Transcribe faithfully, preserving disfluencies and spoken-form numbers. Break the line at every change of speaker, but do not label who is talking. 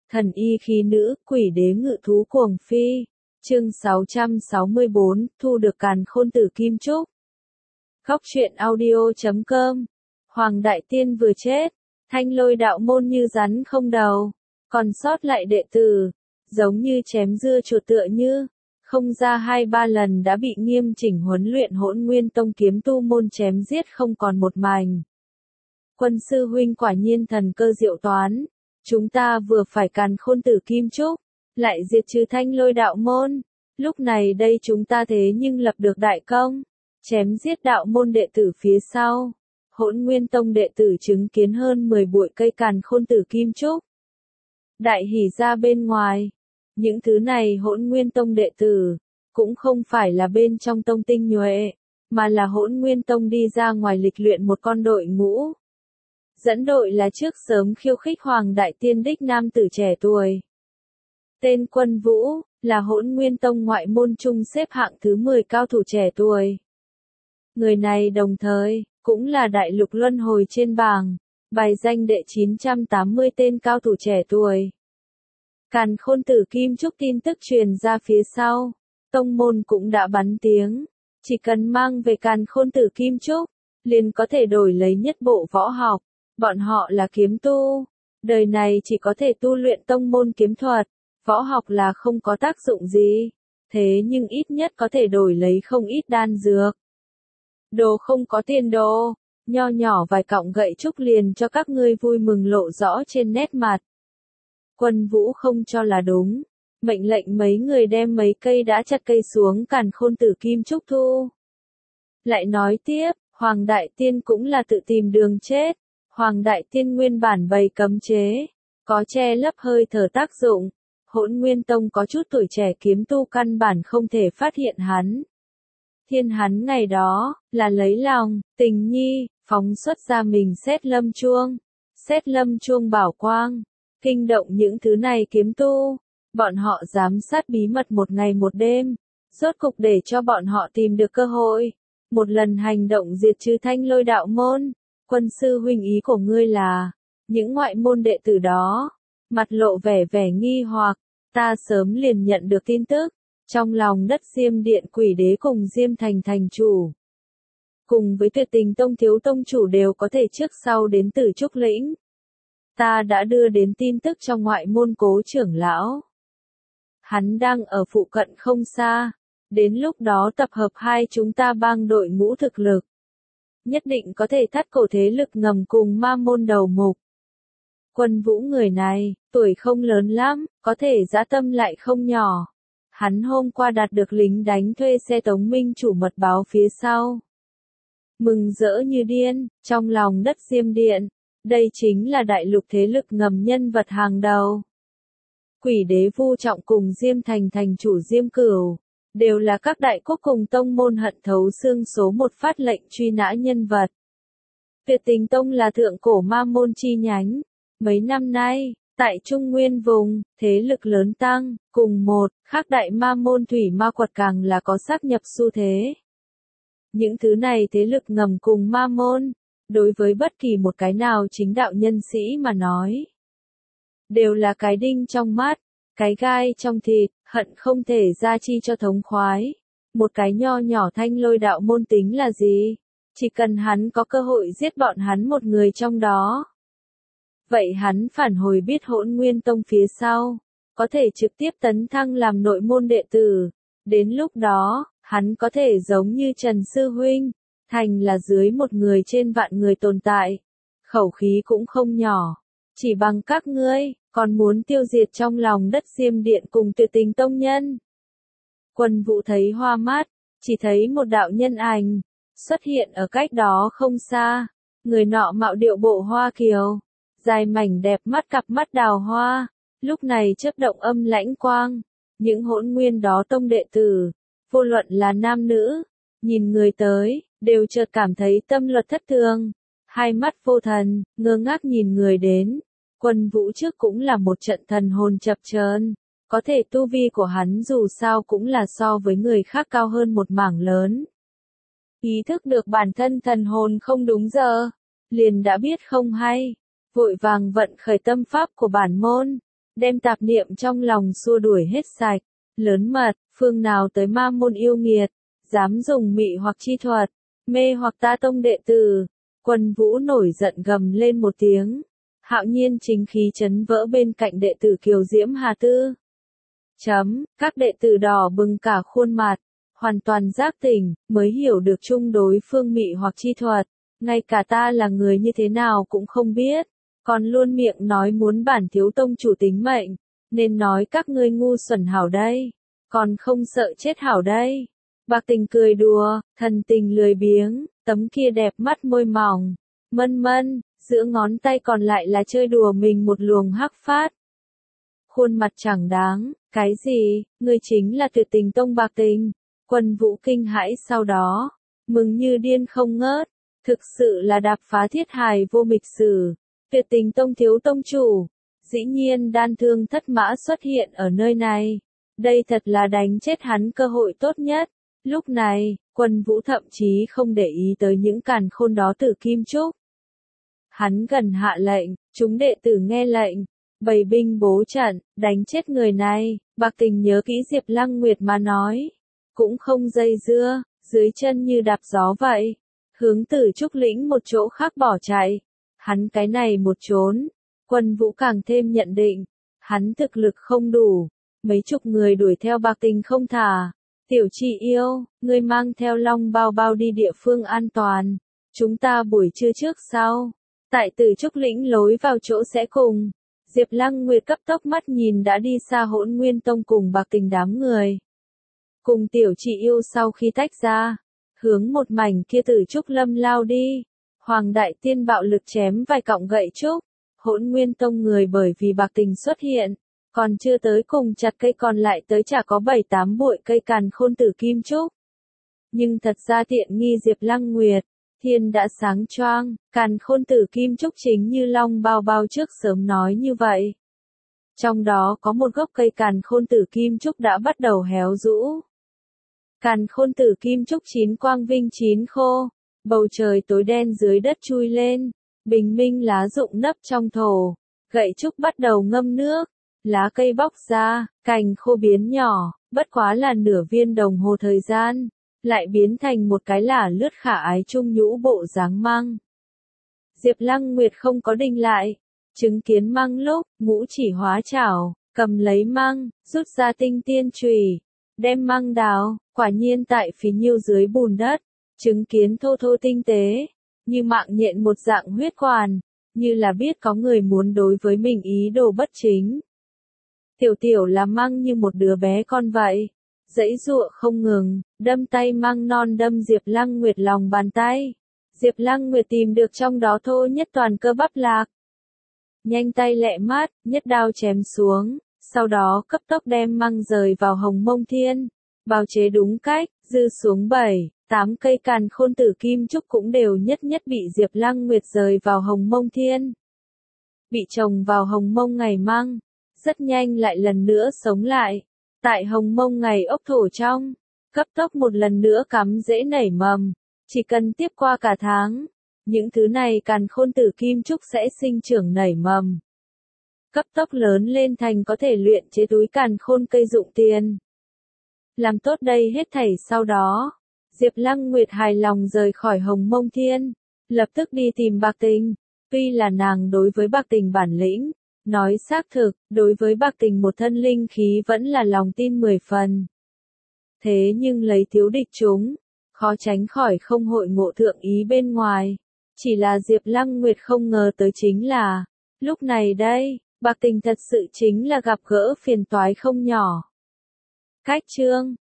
Thần y khí nữ, quỷ đế ngự thú cuồng phi. Chương sáu trăm sáu mươi bốn, thu được càn khôn tử kim trúc. Góc truyện audio chấm com. Hoàng đại tiên vừa chết, Thanh Lôi đạo môn như rắn không đầu, còn sót lại đệ tử, giống như chém dưa chuột tựa như, không ra hai ba lần đã bị nghiêm chỉnh huấn luyện Hỗn Nguyên Tông kiếm tu môn chém giết không còn một mảnh. Quân sư huynh quả nhiên thần cơ diệu toán, chúng ta vừa phải càn khôn tử kim trúc, lại diệt trừ Thanh Lôi đạo môn, lúc này đây chúng ta thế nhưng lập được đại công, chém giết đạo môn đệ tử phía sau. Hỗn Nguyên Tông đệ tử chứng kiến hơn mười bụi cây càn khôn tử kim trúc. Đại hỉ ra bên ngoài. Những thứ này Hỗn Nguyên Tông đệ tử, cũng không phải là bên trong tông tinh nhuệ, mà là Hỗn Nguyên Tông đi ra ngoài lịch luyện một con đội ngũ. Dẫn đội là trước sớm khiêu khích Hoàng đại tiên đích nam tử trẻ tuổi. Tên Quân Vũ, là Hỗn Nguyên Tông ngoại môn trung xếp hạng thứ mười cao thủ trẻ tuổi. Người này đồng thời, cũng là đại lục luân hồi trên bảng, bài danh đệ chín trăm tám mươi tên cao thủ trẻ tuổi. Càn khôn tử kim trúc tin tức truyền ra phía sau, tông môn cũng đã bắn tiếng, chỉ cần mang về càn khôn tử kim trúc, liền có thể đổi lấy nhất bộ võ học, bọn họ là kiếm tu, đời này chỉ có thể tu luyện tông môn kiếm thuật, võ học là không có tác dụng gì, thế nhưng ít nhất có thể đổi lấy không ít đan dược. Đồ không có tiền đồ, nho nhỏ vài cọng gậy trúc liền cho các ngươi vui mừng lộ rõ trên nét mặt. Quân Vũ không cho là đúng, mệnh lệnh mấy người đem mấy cây đã chặt cây xuống càn khôn tử kim trúc thu. Lại nói tiếp, Hoàng đại tiên cũng là tự tìm đường chết, Hoàng đại tiên nguyên bản bày cấm chế, có che lấp hơi thở tác dụng, Hỗn Nguyên Tông có chút tuổi trẻ kiếm tu căn bản không thể phát hiện hắn. Thiên hắn ngày đó, là lấy lòng, tình nhi, phóng xuất ra mình xét lâm chuông, xét lâm chuông bảo quang, kinh động những thứ này kiếm tu, bọn họ giám sát bí mật một ngày một đêm, rốt cục để cho bọn họ tìm được cơ hội, một lần hành động diệt trừ Thanh Lôi đạo môn. Quân sư huynh ý của ngươi là, những ngoại môn đệ tử đó, mặt lộ vẻ vẻ nghi hoặc, ta sớm liền nhận được tin tức. Trong lòng đất Diêm Điện quỷ đế cùng Diêm Thành thành chủ, cùng với Tuyệt Tình Tông thiếu tông chủ đều có thể trước sau đến từ Trúc Lĩnh. Ta đã đưa đến tin tức cho ngoại môn Cố trưởng lão. Hắn đang ở phụ cận không xa, đến lúc đó tập hợp hai chúng ta bang đội ngũ thực lực. Nhất định có thể thắt cổ thế lực ngầm cùng ma môn đầu mục. Quân Vũ người này, tuổi không lớn lắm, có thể dã tâm lại không nhỏ. Hắn hôm qua đạt được lính đánh thuê xe Tống Minh chủ mật báo phía sau. Mừng rỡ như điên, trong lòng đất Diêm Điện, đây chính là đại lục thế lực ngầm nhân vật hàng đầu. Quỷ đế Vu Trọng cùng Diêm Thành thành chủ Diêm Cửu, đều là các đại quốc cùng tông môn hận thấu xương số một phát lệnh truy nã nhân vật. Tuyệt Tình Tông là thượng cổ ma môn chi nhánh, mấy năm nay, tại Trung Nguyên vùng, thế lực lớn tăng, cùng một, khác đại ma môn thủy ma quật càng là có sáp nhập xu thế. Những thứ này thế lực ngầm cùng ma môn, đối với bất kỳ một cái nào chính đạo nhân sĩ mà nói, đều là cái đinh trong mắt, cái gai trong thịt, hận không thể ra chi cho thống khoái. Một cái nho nhỏ Thanh Lôi đạo môn tính là gì? Chỉ cần hắn có cơ hội giết bọn hắn một người trong đó. Vậy hắn phản hồi biết Hỗn Nguyên Tông phía sau, có thể trực tiếp tấn thăng làm nội môn đệ tử. Đến lúc đó, hắn có thể giống như Trần Sư Huynh, thành là dưới một người trên vạn người tồn tại. Khẩu khí cũng không nhỏ. Chỉ bằng các ngươi, còn muốn tiêu diệt trong lòng đất Diêm Điện cùng Tuyệt Tình Tông nhân. Quân Vũ thấy hoa mắt, chỉ thấy một đạo nhân ảnh, xuất hiện ở cách đó không xa. Người nọ mạo điệu bộ hoa kiều, dài mảnh đẹp mắt cặp mắt đào hoa, lúc này chớp động âm lãnh quang, những hỗn nguyên đó tông đệ tử, vô luận là nam nữ, nhìn người tới, đều chợt cảm thấy tâm luật thất thường, hai mắt vô thần, ngơ ngác nhìn người đến. Quân Vũ trước cũng là một trận thần hồn chập chờn, có thể tu vi của hắn dù sao cũng là so với người khác cao hơn một mảng lớn. Ý thức được bản thân thần hồn không đúng giờ, liền đã biết không hay, vội vàng vận khởi tâm pháp của bản môn, đem tạp niệm trong lòng xua đuổi hết sạch. Lớn mật, phương nào tới ma môn yêu nghiệt, dám dùng mị hoặc chi thuật, mê hoặc ta tông đệ tử. Quân Vũ nổi giận gầm lên một tiếng. Hạo nhiên chính khí chấn vỡ bên cạnh đệ tử Kiều Diễm Hà Tư. Chấm, các đệ tử đỏ bừng cả khuôn mặt, hoàn toàn giác tỉnh, mới hiểu được chung đối phương mị hoặc chi thuật. Ngay cả ta là người như thế nào cũng không biết, còn luôn miệng nói muốn bản thiếu tông chủ tính mệnh, nên nói các ngươi ngu xuẩn hảo đây, còn không sợ chết hảo đây. Bạc Tình cười đùa, thần tình lười biếng, tấm kia đẹp mắt môi mỏng, mân mân, giữa ngón tay còn lại là chơi đùa mình một luồng hắc phát. Khuôn mặt chẳng đáng, cái gì, ngươi chính là Tuyệt Tình Tông Bạc Tình. Quân Vũ kinh hãi sau đó, mừng như điên không ngớt, thực sự là đạp phá thiết hài vô mịch sử. Tuyệt Tình Tông thiếu tông chủ, dĩ nhiên đan thương thất mã xuất hiện ở nơi này. Đây thật là đánh chết hắn cơ hội tốt nhất. Lúc này, Quân Vũ thậm chí không để ý tới những càn khôn đó từ kim trúc. Hắn gần hạ lệnh, chúng đệ tử nghe lệnh, bày binh bố trận, đánh chết người này. Bạc Tình nhớ kỹ Diệp Lăng Nguyệt mà nói, cũng không dây dưa, dưới chân như đạp gió vậy, hướng Tử Trúc Lĩnh một chỗ khác bỏ chạy. Hắn cái này một trốn, Quân Vũ càng thêm nhận định, hắn thực lực không đủ, mấy chục người đuổi theo Bạc Tình không thả. Tiểu Chị yêu, ngươi mang theo Long Bao Bao đi địa phương an toàn, chúng ta buổi trưa trước sau, tại Tử Trúc Lĩnh lối vào chỗ sẽ cùng. Diệp Lăng Nguyệt cấp tốc mắt nhìn đã đi xa Hỗn Nguyên Tông cùng Bạc Tình đám người. Cùng Tiểu Chị yêu sau khi tách ra, hướng một mảnh kia Tử Trúc Lâm lao đi. Hoàng Đại Tiên bạo lực chém vài cọng gậy trúc. Hỗn Nguyên Tông người bởi vì Bạc Tình xuất hiện, còn chưa tới cùng chặt cây còn lại tới chả có bảy tám bụi cây càn khôn tử kim trúc. Nhưng thật ra tiện nghi Diệp Lăng Nguyệt, thiên đã sáng choang, càn khôn tử kim trúc chính như Long Bao Bao trước sớm nói như vậy. Trong đó có một gốc cây càn khôn tử kim trúc đã bắt đầu héo rũ. Càn khôn tử kim trúc chín quang vinh chín khô, bầu trời tối đen dưới đất chui lên, bình minh lá rụng nấp trong thổ, gậy trúc bắt đầu ngâm nước, lá cây bóc ra, cành khô biến nhỏ, bất quá là nửa viên đồng hồ thời gian, lại biến thành một cái lả lướt khả ái trung nhũ bộ dáng măng. Diệp Lăng Nguyệt không có đình lại, chứng kiến măng lúc, ngũ chỉ hóa chảo, cầm lấy măng, rút ra tinh tiên chùy, đem măng đào, quả nhiên tại phí nhiêu dưới bùn đất, chứng kiến thô thô tinh tế, như mạng nhện một dạng huyết quản, như là biết có người muốn đối với mình ý đồ bất chính. Tiểu tiểu là măng như một đứa bé con vậy, giãy giụa không ngừng, đâm tay măng non đâm Diệp Lăng Nguyệt lòng bàn tay. Diệp Lăng Nguyệt tìm được trong đó thô nhất toàn cơ bắp lạc. Nhanh tay lẹ mắt, nhất đao chém xuống, sau đó cấp tốc đem măng rời vào Hồng Mông Thiên, bào chế đúng cách, dư xuống bảy, tám cây càn khôn tử kim trúc cũng đều nhất nhất bị Diệp Lăng Nguyệt rời vào Hồng Mông Thiên. Bị trồng vào Hồng Mông ngày măng, rất nhanh lại lần nữa sống lại, tại Hồng Mông ngày ốc thổ trong, cấp tốc một lần nữa cắm rễ nảy mầm, chỉ cần tiếp qua cả tháng, những thứ này càn khôn tử kim trúc sẽ sinh trưởng nảy mầm. Cấp tốc lớn lên thành có thể luyện chế túi càn khôn cây dụng tiền. Làm tốt đây hết thảy sau đó, Diệp Lăng Nguyệt hài lòng rời khỏi Hồng Mông Thiên, lập tức đi tìm Bạc Tình. Tuy là nàng đối với Bạc Tình bản lĩnh, nói xác thực, đối với Bạc Tình một thân linh khí vẫn là lòng tin mười phần. Thế nhưng lấy thiếu địch chúng, khó tránh khỏi không hội ngộ thượng ý bên ngoài. Chỉ là Diệp Lăng Nguyệt không ngờ tới chính là, lúc này đây, Bạc Tình thật sự chính là gặp gỡ phiền toái không nhỏ. Cách chương